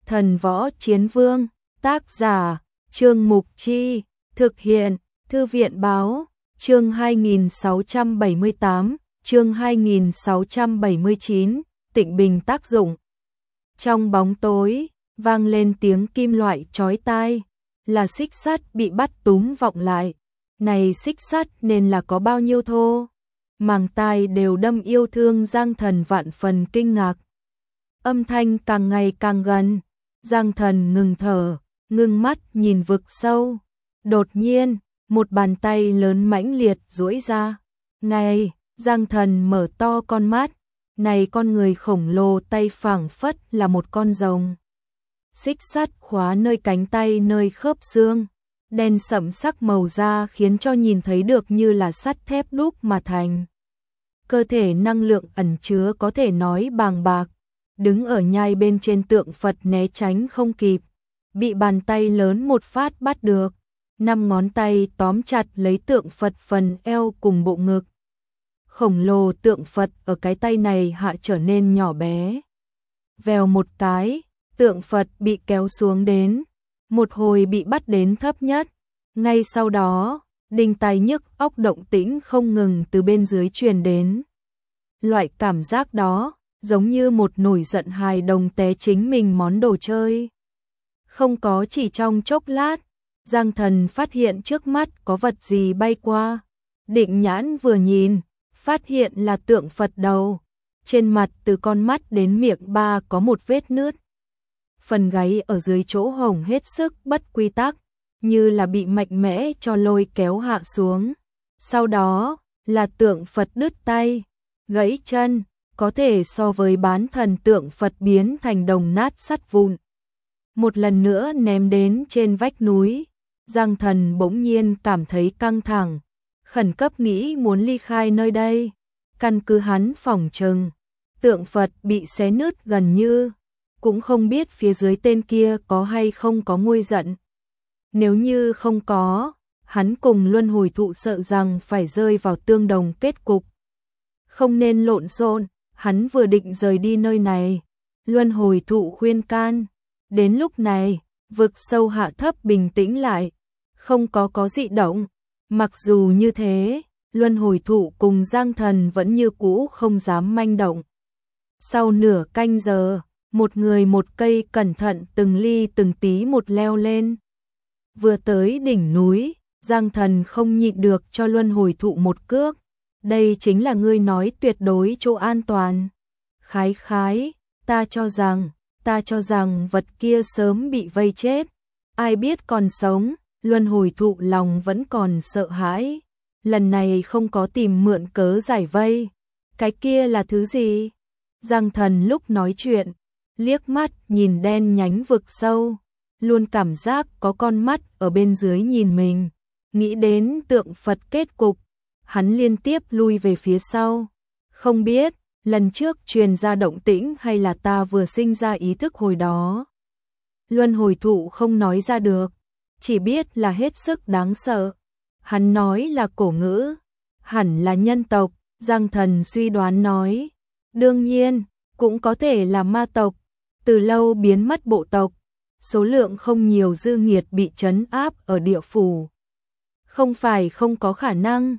Thần Võ Chiến Vương, tác giả, Trương Mục Chi, thực hiện, Thư viện Báo, chương 2678, chương 2679, Tịnh Bình tác dụng. Trong bóng tối, vang lên tiếng kim loại chói tai, là xích sắt bị bắt túm vọng lại. Này xích sắt nên là có bao nhiêu thô? Màng tai đều đâm yêu thương Giang Thần vạn phần kinh ngạc. Âm thanh càng ngày càng gần, Giang Thần ngừng thở, ngưng mắt nhìn vực sâu. Đột nhiên, một bàn tay lớn mãnh liệt duỗi ra. Này, Giang Thần mở to con mắt, này con người khổng lồ tay phảng phất là một con rồng. Xích sắt khóa nơi cánh tay nơi khớp xương, đen sẫm sắc màu da khiến cho nhìn thấy được như là sắt thép đúc mà thành. Cơ thể năng lượng ẩn chứa có thể nói bàng bạc, đứng ở nhai bên trên tượng Phật né tránh không kịp, bị bàn tay lớn một phát bắt được, 5 ngón tay tóm chặt lấy tượng Phật phần eo cùng bộ ngực. Khổng lồ tượng Phật ở cái tay này hạ trở nên nhỏ bé. Vèo một cái, tượng Phật bị kéo xuống đến, một hồi bị bắt đến thấp nhất. Ngay sau đó, đinh tai nhức óc động tĩnh không ngừng từ bên dưới truyền đến. Loại cảm giác đó, giống như một nổi giận hài đồng té chính mình món đồ chơi. Không có chỉ trong chốc lát, Giang Thần phát hiện trước mắt có vật gì bay qua. Định nhãn vừa nhìn, phát hiện là tượng Phật đầu. Trên mặt từ con mắt đến miệng ba có một vết nứt. Phần gáy ở dưới chỗ hổng hết sức bất quy tắc, như là bị mạnh mẽ cho lôi kéo hạ xuống. Sau đó là tượng Phật đứt tay, gãy chân, có thể so với bán thần tượng Phật biến thành đồng nát sắt vụn. Một lần nữa ném đến trên vách núi, Giang Thần bỗng nhiên cảm thấy căng thẳng, khẩn cấp nghĩ muốn ly khai nơi đây. Căn cứ hắn phỏng chừng, tượng Phật bị xé nứt gần như, cũng không biết phía dưới tên kia có hay không có nguôi giận. Nếu như không có, hắn cùng luân hồi thụ sợ rằng phải rơi vào tương đồng kết cục. Không nên lộn xộn, hắn vừa định rời đi nơi này. Luân hồi thụ khuyên can. Đến lúc này, vực sâu hạ thấp bình tĩnh lại, không có dị động. Mặc dù như thế, luân hồi thụ cùng Giang Thần vẫn như cũ không dám manh động. Sau nửa canh giờ, một người một cây cẩn thận từng ly từng tí một leo lên. Vừa tới đỉnh núi, Giang Thần không nhịn được cho luân hồi thụ một cước. Đây chính là ngươi nói tuyệt đối chỗ an toàn. Khái, ta cho rằng vật kia sớm bị vây chết. Ai biết còn sống, luân hồi thụ lòng vẫn còn sợ hãi. Lần này không có tìm mượn cớ giải vây. Cái kia là thứ gì? Giang Thần lúc nói chuyện, liếc mắt nhìn đen nhánh vực sâu, luôn cảm giác có con mắt ở bên dưới nhìn mình. Nghĩ đến tượng Phật kết cục, hắn liên tiếp lui về phía sau. Không biết, lần trước truyền ra động tĩnh hay là ta vừa sinh ra ý thức hồi đó. Luân hồi thụ không nói ra được, chỉ biết là hết sức đáng sợ. Hắn nói là cổ ngữ, hẳn là nhân tộc, Giang Thần suy đoán nói. Đương nhiên, cũng có thể là ma tộc, từ lâu biến mất bộ tộc, số lượng không nhiều dư nghiệt bị trấn áp ở địa phủ. Không phải không có khả năng,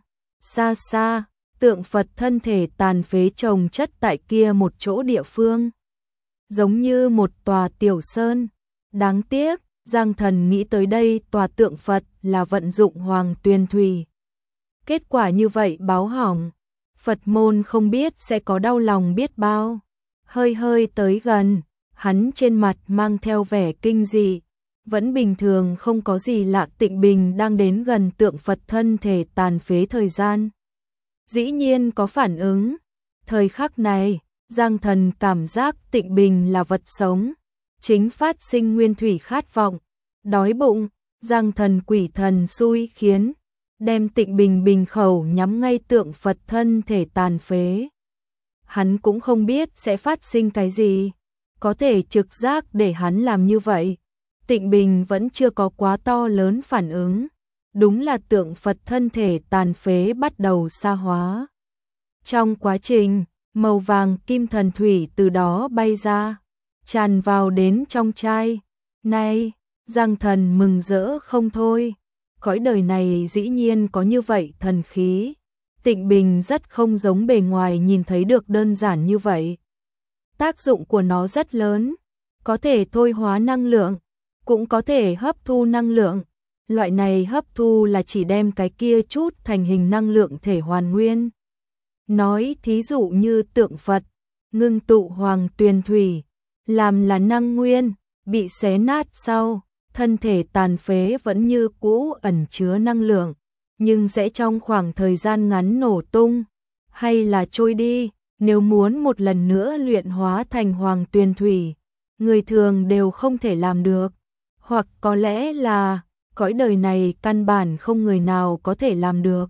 xa, tượng Phật thân thể tàn phế chồng chất tại kia một chỗ địa phương. Giống như một tòa tiểu sơn, đáng tiếc, Giang Thần nghĩ tới đây tòa tượng Phật là vận dụng Hoàng Tuyền Thủy. Kết quả như vậy báo hỏng, Phật môn không biết sẽ có đau lòng biết bao. Hơi tới gần, hắn trên mặt mang theo vẻ kinh dị, vẫn bình thường không có gì lạ. Tịnh Bình đang đến gần tượng Phật thân thể tàn phế thời gian. Dĩ nhiên có phản ứng. Thời khắc này, Giang Thần cảm giác Tịnh Bình là vật sống, chính phát sinh nguyên thủy khát vọng, đói bụng. Giang Thần quỷ thần xui khiến, đem Tịnh Bình bình khẩu nhắm ngay tượng Phật thân thể tàn phế. Hắn cũng không biết sẽ phát sinh cái gì, có thể trực giác để hắn làm như vậy. Tịnh Bình vẫn chưa có quá to lớn phản ứng. Đúng là tượng Phật thân thể tàn phế bắt đầu sa hóa. Trong quá trình, màu vàng kim thần thủy từ đó bay ra. tràn vào đến trong chai. Này, Giang Thần mừng rỡ không thôi. Cõi đời này dĩ nhiên có như vậy thần khí. Tịnh Bình rất không giống bề ngoài nhìn thấy được đơn giản như vậy. Tác dụng của nó rất lớn, có thể thôi hóa năng lượng, cũng có thể hấp thu năng lượng. Loại này hấp thu là chỉ đem cái kia chút thành hình năng lượng thể hoàn nguyên. Nói thí dụ như tượng Phật, ngưng tụ hoàng tuyền thủy, làm là năng nguyên, bị xé nát sau, thân thể tàn phế vẫn như cũ ẩn chứa năng lượng, nhưng sẽ trong khoảng thời gian ngắn nổ tung, hay là trôi đi. Nếu muốn một lần nữa luyện hóa thành hoàng tuyền thủy, người thường đều không thể làm được, hoặc có lẽ là cõi đời này căn bản không người nào có thể làm được.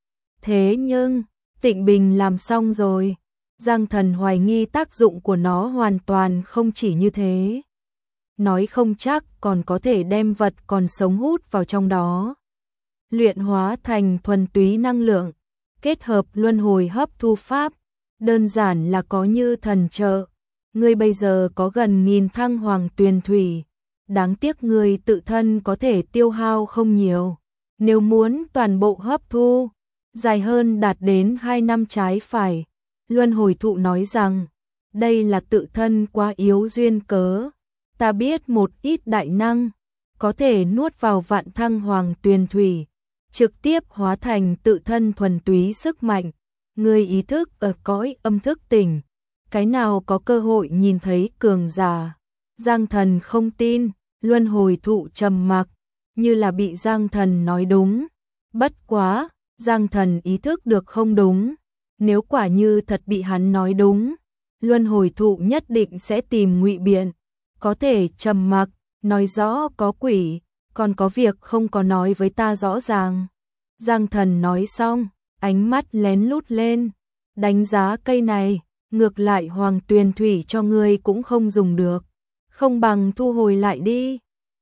Thế nhưng, Tịnh Bình làm xong rồi, Giang Thần hoài nghi tác dụng của nó hoàn toàn không chỉ như thế. Nói không chắc còn có thể đem vật còn sống hút vào trong đó. Luyện hóa thành thuần túy năng lượng, kết hợp luân hồi hấp thu pháp, đơn giản là có như thần trợ. Ngươi bây giờ có gần 1000 thăng hoàng tuyền thủy, đáng tiếc ngươi tự thân có thể tiêu hao không nhiều. Nếu muốn toàn bộ hấp thu, dài hơn đạt đến 2 năm trái phải. Luân hồi thụ nói rằng, đây là tự thân quá yếu duyên cớ. Ta biết một ít đại năng, có thể nuốt vào vạn thăng hoàng tuyền thủy, trực tiếp hóa thành tự thân thuần túy sức mạnh. Người ý thức ở cõi âm thức tỉnh, cái nào có cơ hội nhìn thấy cường giả. Giang Thần không tin, luân hồi thụ trầm mặc, như là bị Giang Thần nói đúng. Bất quá, Giang Thần ý thức được không đúng, nếu quả như thật bị hắn nói đúng, luân hồi thụ nhất định sẽ tìm ngụy biện, có thể trầm mặc, nói rõ có quỷ, còn có việc không có nói với ta rõ ràng. Giang Thần nói xong, ánh mắt lén lút lên, đánh giá cây này, ngược lại hoàng tuyền thủy cho ngươi cũng không dùng được, không bằng thu hồi lại đi.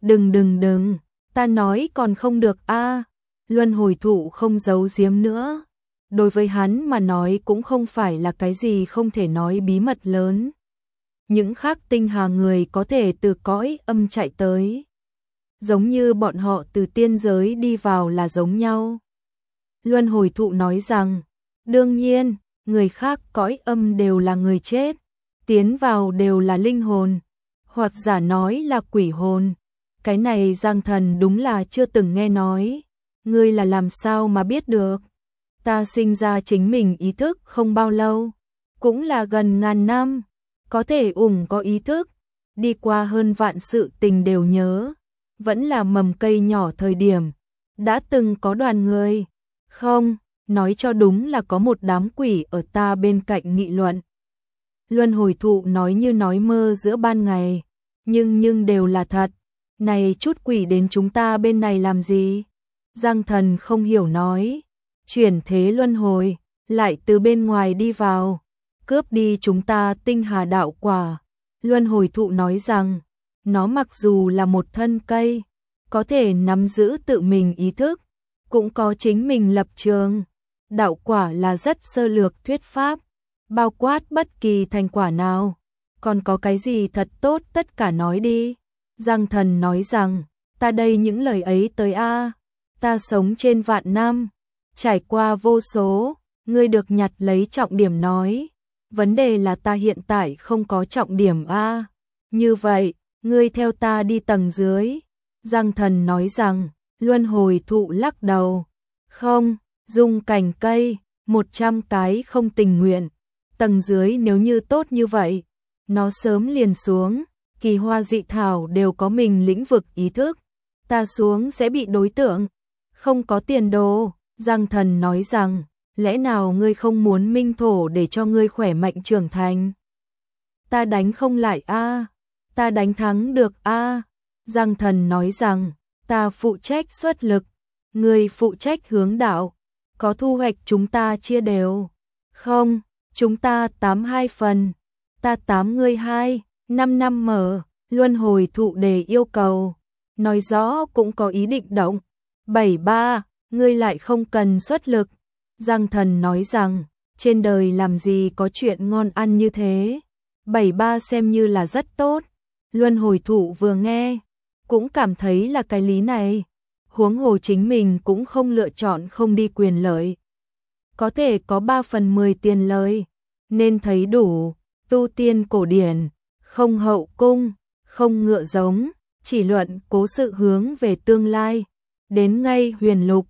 Đừng, ta nói còn không được a. Luân hồi thụ không giấu giếm nữa, đối với hắn mà nói cũng không phải là cái gì không thể nói bí mật lớn. Những khác tinh hà người có thể từ cõi âm chạy tới, giống như bọn họ từ tiên giới đi vào là giống nhau. Luân hồi thụ nói rằng, đương nhiên, người khác cõi âm đều là người chết, tiến vào đều là linh hồn, hoặc giả nói là quỷ hồn. Cái này Giang Thần đúng là chưa từng nghe nói. Ngươi là làm sao mà biết được? Ta sinh ra chính mình ý thức không bao lâu, cũng là gần 1000 năm, có thể có ý thức, đi qua hơn vạn sự tình đều nhớ, vẫn là mầm cây nhỏ thời điểm, đã từng có đoàn người. Không, nói cho đúng là có một đám quỷ ở ta bên cạnh nghị luận. Luân hồi thụ nói như nói mơ giữa ban ngày, nhưng đều là thật. Này chút quỷ đến chúng ta bên này làm gì? Giang Thần không hiểu nói, chuyển thế luân hồi, lại từ bên ngoài đi vào, cướp đi chúng ta tinh hà đạo quả. Luân hồi thụ nói rằng, nó mặc dù là một thân cây, có thể nắm giữ tự mình ý thức, cũng có chính mình lập trường. Đạo quả là rất sơ lược thuyết pháp, bao quát bất kỳ thành quả nào. Còn có cái gì thật tốt tất cả nói đi. Giang Thần nói rằng, ta đây những lời ấy tới a, ta sống trên vạn năm, trải qua vô số, ngươi được nhặt lấy trọng điểm nói. Vấn đề là ta hiện tại không có trọng điểm a. Như vậy, ngươi theo ta đi tầng dưới. Giang Thần nói rằng, luân hồi thụ lắc đầu. Không, dùng cành cây, 100 cái không tình nguyện. Tầng dưới nếu như tốt như vậy, nó sớm liền xuống. Kỳ hoa dị thảo đều có mình lĩnh vực ý thức. Ta xuống sẽ bị đối tượng, không có tiền đồ. Giang Thần nói rằng, lẽ nào ngươi không muốn minh thổ để cho ngươi khỏe mạnh trưởng thành? Ta đánh không lại a, ta đánh thắng được a. Giang Thần nói rằng, ta phụ trách xuất lực, ngươi phụ trách hướng đạo, có thu hoạch chúng ta chia đều. Không, chúng ta 82 phần, ta 8 ngươi 2, 5 năm mở. Luân hồi thụ đề yêu cầu, nói rõ cũng có ý định động. 73, ngươi lại không cần xuất lực. Giang Thần nói rằng, trên đời làm gì có chuyện ngon ăn như thế. 73 xem như là rất tốt. Luân hồi thụ vừa nghe, cũng cảm thấy là cái lý này. Huống hồ chính mình cũng không lựa chọn không đi quyền lợi. Có thể có 3/10 tiền lời, nên thấy đủ. Tu tiên cổ điển, không hậu cung, không ngựa giống, chỉ luận cố sự hướng về tương lai. Đến ngay huyền lục,